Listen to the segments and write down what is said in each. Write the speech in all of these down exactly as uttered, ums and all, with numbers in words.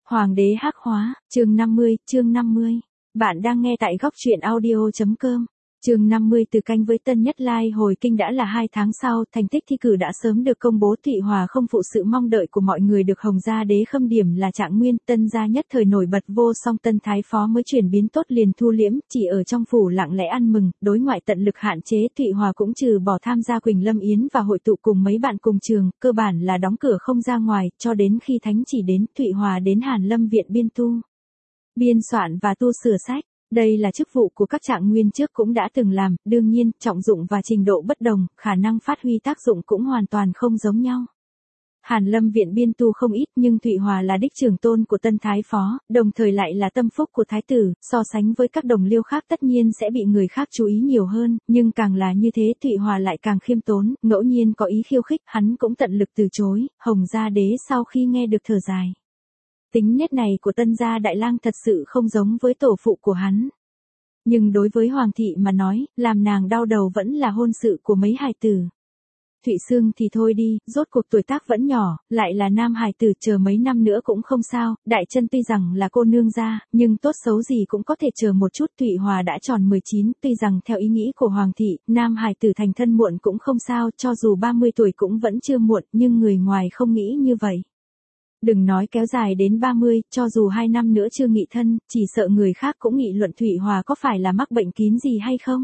Hoàng đế hắc hóa, chương năm mươi, chương năm mươi. Bạn đang nghe tại góc truyện audio.com. Chương năm mươi. Từ canh với Tân Nhất Lai hồi kinh đã là hai tháng sau, thành tích thi cử đã sớm được công bố. Thụy Hòa không phụ sự mong đợi của mọi người, được Hồng Gia Đế khâm điểm là trạng nguyên. Tân gia nhất thời nổi bật vô song, Tân Thái Phó mới chuyển biến tốt liền thu liễm, chỉ ở trong phủ lặng lẽ ăn mừng, đối ngoại tận lực hạn chế. Thụy Hòa cũng trừ bỏ tham gia Quỳnh Lâm Yến và hội tụ cùng mấy bạn cùng trường, cơ bản là đóng cửa không ra ngoài, cho đến khi thánh chỉ đến, Thụy Hòa đến Hàn Lâm viện biên tu, biên soạn và tu sửa sách. Đây là chức vụ của các trạng nguyên trước cũng đã từng làm, đương nhiên, trọng dụng và trình độ bất đồng, khả năng phát huy tác dụng cũng hoàn toàn không giống nhau. Hàn Lâm viện biên tu không ít, nhưng Thụy Hòa là đích trưởng tôn của Tân Thái Phó, đồng thời lại là tâm phúc của Thái tử, so sánh với các đồng liêu khác tất nhiên sẽ bị người khác chú ý nhiều hơn, nhưng càng là như thế Thụy Hòa lại càng khiêm tốn, ngẫu nhiên có ý khiêu khích, hắn cũng tận lực từ chối. Hồng Gia Đế sau khi nghe được thở dài. Tính nết này của Tân gia đại lang thật sự không giống với tổ phụ của hắn. Nhưng đối với Hoàng thị mà nói, làm nàng đau đầu vẫn là hôn sự của mấy hài tử. Thụy Sương thì thôi đi, rốt cuộc tuổi tác vẫn nhỏ, lại là nam hài tử, chờ mấy năm nữa cũng không sao. Đại Chân tuy rằng là cô nương gia, nhưng tốt xấu gì cũng có thể chờ một chút. Thụy Hòa đã tròn mười chín, tuy rằng theo ý nghĩ của Hoàng thị, nam hài tử thành thân muộn cũng không sao, cho dù ba mươi tuổi cũng vẫn chưa muộn, nhưng người ngoài không nghĩ như vậy. Đừng nói kéo dài đến ba mươi, cho dù hai năm nữa chưa nghị thân, chỉ sợ người khác cũng nghị luận Thụy Hòa có phải là mắc bệnh kín gì hay không.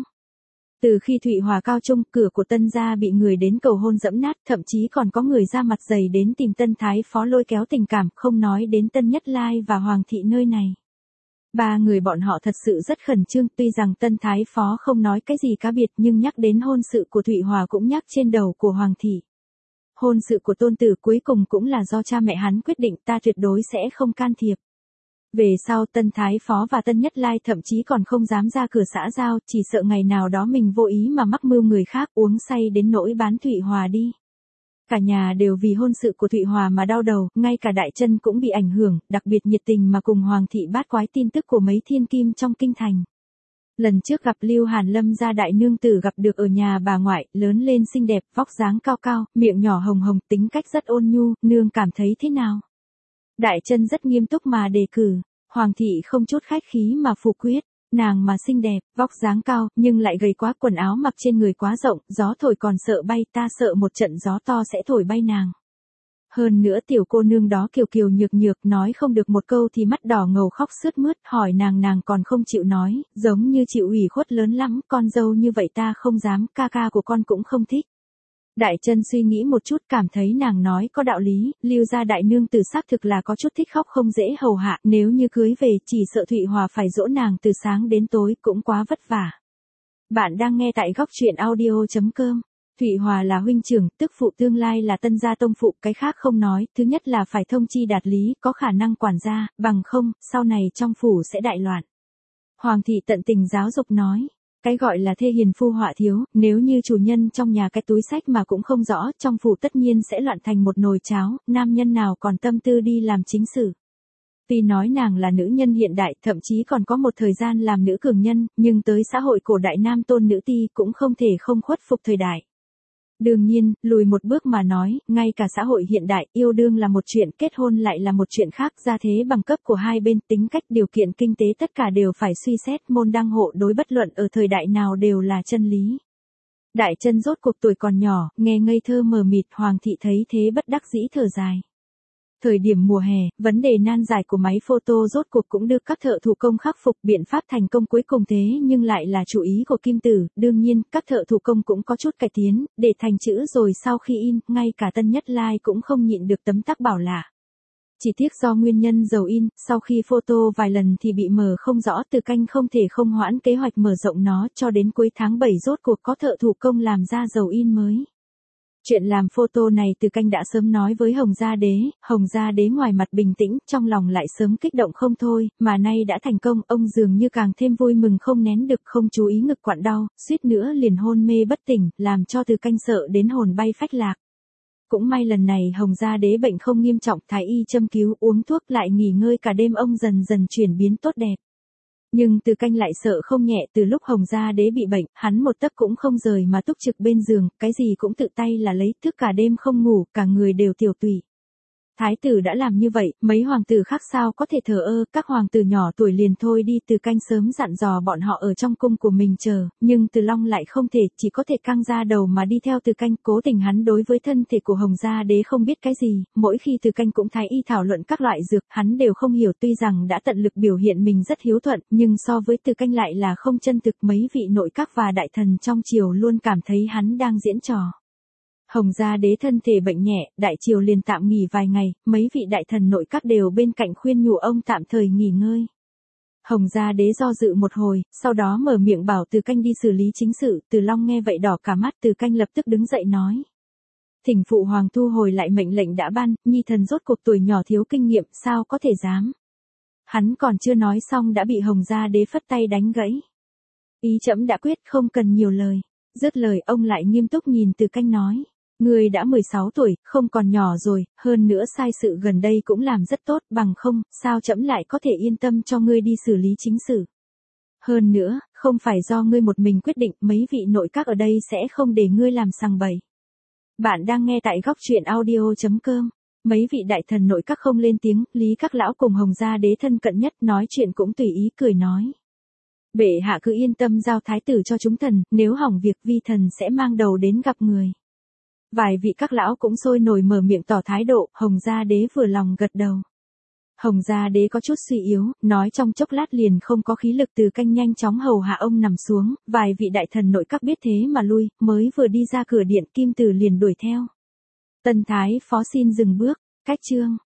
Từ khi Thụy Hòa cao trung, cửa của Tân gia bị người đến cầu hôn dẫm nát, thậm chí còn có người ra mặt dày đến tìm Tân Thái Phó lôi kéo tình cảm, không nói đến Tân Nhất Lai và Hoàng thị nơi này. Ba người bọn họ thật sự rất khẩn trương, tuy rằng Tân Thái Phó không nói cái gì cá biệt, nhưng nhắc đến hôn sự của Thụy Hòa cũng nhắc trên đầu của Hoàng thị. Hôn sự của tôn tử cuối cùng cũng là do cha mẹ hắn quyết định, ta tuyệt đối sẽ không can thiệp. Về sau Tân Thái Phó và Tân Nhất Lai thậm chí còn không dám ra cửa xã giao, chỉ sợ ngày nào đó mình vô ý mà mắc mưu người khác, uống say đến nỗi bán Thụy Hòa đi. Cả nhà đều vì hôn sự của Thụy Hòa mà đau đầu, ngay cả Đại Chân cũng bị ảnh hưởng, đặc biệt nhiệt tình mà cùng Hoàng thị bát quái tin tức của mấy thiên kim trong kinh thành. Lần trước gặp Lưu Hàn Lâm gia đại nương tử gặp được ở nhà bà ngoại, lớn lên xinh đẹp, vóc dáng cao cao, miệng nhỏ hồng hồng, tính cách rất ôn nhu, nương cảm thấy thế nào? Đại Chân rất nghiêm túc mà đề cử, Hoàng thị không chút khách khí mà phủ quyết, nàng mà xinh đẹp, vóc dáng cao, nhưng lại gầy quá, quần áo mặc trên người quá rộng, gió thổi còn sợ bay, ta sợ một trận gió to sẽ thổi bay nàng. Hơn nữa tiểu cô nương đó kiều kiều nhược nhược, nói không được một câu thì mắt đỏ ngầu khóc sướt mướt, hỏi nàng nàng còn không chịu nói, giống như chịu ủy khuất lớn lắm, con dâu như vậy ta không dám, ca ca của con cũng không thích. Đại Chân suy nghĩ một chút, cảm thấy nàng nói có đạo lý, Lưu gia đại nương tử xác thực là có chút thích khóc không dễ hầu hạ, nếu như cưới về chỉ sợ Thụy Hòa phải dỗ nàng từ sáng đến tối, cũng quá vất vả. Bạn đang nghe tại góc truyện audio.com. Thụy Hòa là huynh trưởng, tức phụ tương lai là Tân gia tông phụ, cái khác không nói, thứ nhất là phải thông chi đạt lý, có khả năng quản gia, bằng không, sau này trong phủ sẽ đại loạn. Hoàng thị tận tình giáo dục nói, cái gọi là thê hiền phu họa thiếu, nếu như chủ nhân trong nhà cái túi sách mà cũng không rõ, trong phủ tất nhiên sẽ loạn thành một nồi cháo, nam nhân nào còn tâm tư đi làm chính sự. Tuy nói nàng là nữ nhân hiện đại, thậm chí còn có một thời gian làm nữ cường nhân, nhưng tới xã hội cổ đại nam tôn nữ ti cũng không thể không khuất phục thời đại. Đương nhiên, lùi một bước mà nói, ngay cả xã hội hiện đại, yêu đương là một chuyện, kết hôn lại là một chuyện khác, gia thế bằng cấp của hai bên, tính cách, điều kiện kinh tế tất cả đều phải suy xét, môn đăng hộ đối bất luận ở thời đại nào đều là chân lý. Đại Chân rốt cuộc tuổi còn nhỏ, nghe ngây thơ mờ mịt, Hoàng thị thấy thế bất đắc dĩ thở dài. Thời điểm mùa hè, vấn đề nan giải của máy photo rốt cuộc cũng được các thợ thủ công khắc phục, biện pháp thành công cuối cùng thế nhưng lại là chủ ý của Kim Tử, đương nhiên, các thợ thủ công cũng có chút cải tiến, để thành chữ rồi sau khi in, ngay cả Tân Nhất Lai cũng không nhịn được tấm tắc bảo lạ. Chỉ tiếc do nguyên nhân dầu in, sau khi photo vài lần thì bị mờ không rõ, Từ Canh không thể không hoãn kế hoạch mở rộng nó, cho đến cuối tháng bảy rốt cuộc có thợ thủ công làm ra dầu in mới. Chuyện làm photo này Từ Canh đã sớm nói với Hồng Gia Đế, Hồng Gia Đế ngoài mặt bình tĩnh, trong lòng lại sớm kích động không thôi, mà nay đã thành công, ông dường như càng thêm vui mừng không nén được, không chú ý ngực quặn đau, suýt nữa liền hôn mê bất tỉnh, làm cho Từ Canh sợ đến hồn bay phách lạc. Cũng may lần này Hồng Gia Đế bệnh không nghiêm trọng, thái y châm cứu, uống thuốc lại nghỉ ngơi cả đêm, ông dần dần chuyển biến tốt đẹp. Nhưng Từ Canh lại sợ không nhẹ, từ lúc Hồng Gia Đế bị bệnh, hắn một tấc cũng không rời mà túc trực bên giường, cái gì cũng tự tay là lấy, thức cả đêm không ngủ, cả người đều tiểu tụy. Thái tử đã làm như vậy, mấy hoàng tử khác sao có thể thờ ơ, các hoàng tử nhỏ tuổi liền thôi đi. Từ Canh sớm dặn dò bọn họ ở trong cung của mình chờ, nhưng Từ Long lại không thể, chỉ có thể căng ra đầu mà đi theo Từ Canh. Cố tình hắn đối với thân thể của Hồng Gia Đế không biết cái gì, mỗi khi Từ Canh cũng thái y thảo luận các loại dược, hắn đều không hiểu. Tuy rằng đã tận lực biểu hiện mình rất hiếu thuận, nhưng so với Từ Canh lại là không chân thực. Mấy vị nội các và đại thần trong triều luôn cảm thấy hắn đang diễn trò. Hồng Gia Đế thân thể bệnh nhẹ, đại triều liền tạm nghỉ vài ngày, mấy vị đại thần nội các đều bên cạnh khuyên nhủ ông tạm thời nghỉ ngơi. Hồng Gia Đế do dự một hồi, sau đó mở miệng bảo Từ Canh đi xử lý chính sự. Từ Long nghe vậy đỏ cả mắt. Từ Canh lập tức đứng dậy nói: thỉnh phụ hoàng thu hồi lại mệnh lệnh đã ban, nhi thần rốt cuộc tuổi nhỏ thiếu kinh nghiệm, sao có thể dám. Hắn còn chưa nói xong đã bị Hồng Gia Đế phất tay đánh gãy. Ý trẫm đã quyết, không cần nhiều lời. Dứt lời ông lại nghiêm túc nhìn Từ Canh nói: ngươi đã mười sáu tuổi, không còn nhỏ rồi, hơn nữa sai sự gần đây cũng làm rất tốt, bằng không, sao trẫm lại có thể yên tâm cho ngươi đi xử lý chính sự. Hơn nữa, không phải do ngươi một mình quyết định, mấy vị nội các ở đây sẽ không để ngươi làm sằng bậy. Bạn đang nghe tại góc truyện audio chấm com. Mấy vị đại thần nội các không lên tiếng, Lý Các Lão cùng Hồng Gia Đế thân cận nhất nói chuyện cũng tùy ý cười nói: bệ hạ cứ yên tâm giao thái tử cho chúng thần, nếu hỏng việc vi thần sẽ mang đầu đến gặp người. Vài vị các lão cũng sôi nổi mở miệng tỏ thái độ, Hồng Gia Đế vừa lòng gật đầu. Hồng Gia Đế có chút suy yếu, nói trong chốc lát liền không có khí lực. Từ Canh nhanh chóng hầu hạ ông nằm xuống, vài vị đại thần nội các biết thế mà lui, mới vừa đi ra cửa điện Kim Tử liền đuổi theo. Tân Thái Phó xin dừng bước, cách chương.